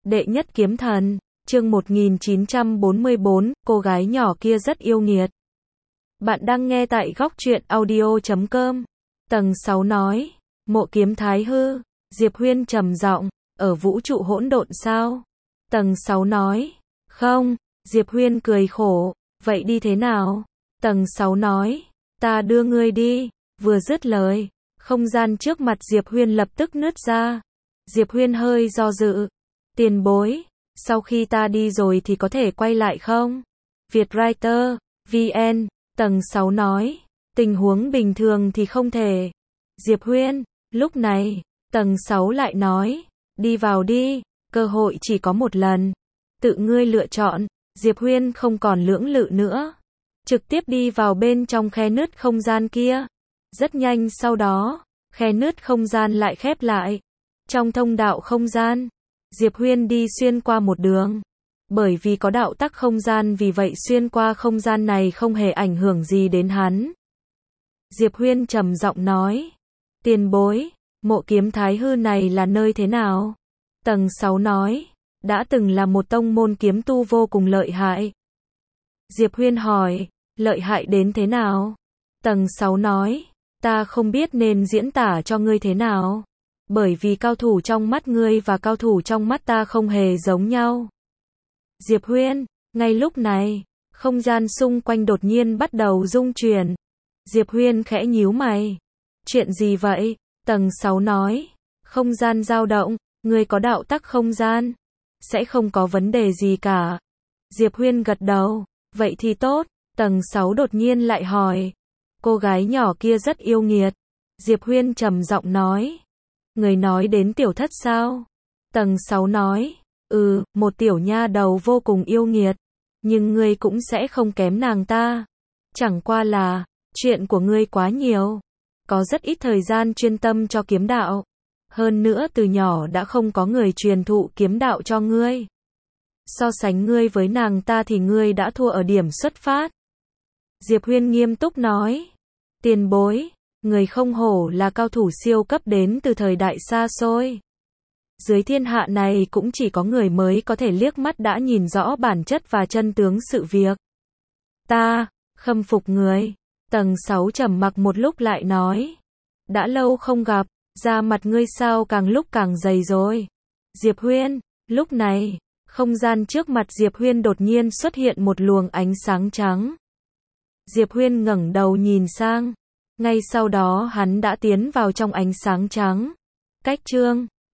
Đệ nhất kiếm thần, chương 1944, cô gái nhỏ kia rất yêu nghiệt. Bạn đang nghe tại góc truyện audio.com. Tầng 6 nói, Mộ Kiếm Thái hư, Diệp Huyên trầm giọng, ở vũ trụ hỗn độn sao? Tầng 6 nói, không, Diệp Huyên cười khổ, vậy đi thế nào? Tầng 6 nói, ta đưa ngươi đi, vừa dứt lời, không gian trước mặt Diệp Huyên lập tức nứt ra. Diệp Huyên hơi do dự, tiền bối, sau khi ta đi rồi thì có thể quay lại không? Vietwriter, VN, tầng 6 nói, tình huống bình thường thì không thể. Diệp Huyên, lúc này, tầng 6 lại nói, đi vào đi, cơ hội chỉ có một lần. Tự ngươi lựa chọn, Diệp Huyên không còn lưỡng lự nữa. Trực tiếp đi vào bên trong khe nứt không gian kia. Rất nhanh sau đó, khe nứt không gian lại khép lại. Trong thông đạo không gian, Diệp Huyên đi xuyên qua một đường. Bởi vì có đạo tắc không gian vì vậy xuyên qua không gian này không hề ảnh hưởng gì đến hắn. Diệp Huyên trầm giọng nói, tiền bối, Mộ Kiếm Thái hư này là nơi thế nào? Tầng 6 nói, đã từng là một tông môn kiếm tu vô cùng lợi hại. Diệp Huyên hỏi, lợi hại đến thế nào? Tầng 6 nói, ta không biết nên diễn tả cho ngươi thế nào. Bởi vì cao thủ trong mắt ngươi và cao thủ trong mắt ta không hề giống nhau. Diệp Huyên, ngay lúc này, không gian xung quanh đột nhiên bắt đầu rung chuyển. Diệp Huyên khẽ nhíu mày. Chuyện gì vậy? Tầng 6 nói, không gian dao động, ngươi có đạo tắc không gian. Sẽ không có vấn đề gì cả. Diệp Huyên gật đầu, vậy thì tốt. Tầng 6 đột nhiên lại hỏi, cô gái nhỏ kia rất yêu nghiệt. Diệp Huyên trầm giọng nói, người nói đến tiểu thất sao? Tầng 6 nói, một tiểu nha đầu vô cùng yêu nghiệt, nhưng ngươi cũng sẽ không kém nàng ta. Chẳng qua là, chuyện của ngươi quá nhiều, có rất ít thời gian chuyên tâm cho kiếm đạo. Hơn nữa từ nhỏ đã không có người truyền thụ kiếm đạo cho ngươi. So sánh ngươi với nàng ta thì ngươi đã thua ở điểm xuất phát. Diệp Huyên nghiêm túc nói, tiền bối, người không hổ là cao thủ siêu cấp đến từ thời đại xa xôi. Dưới thiên hạ này cũng chỉ có người mới có thể liếc mắt đã nhìn rõ bản chất và chân tướng sự việc. Ta, khâm phục người. Tầng 6 trầm mặc một lúc lại nói, đã lâu không gặp, da mặt ngươi sao càng lúc càng dày rồi. Diệp Huyên, lúc này, không gian trước mặt Diệp Huyên đột nhiên xuất hiện một luồng ánh sáng trắng. Diệp Huyên ngẩng đầu nhìn sang, ngay sau đó hắn đã tiến vào trong ánh sáng trắng. Cách chương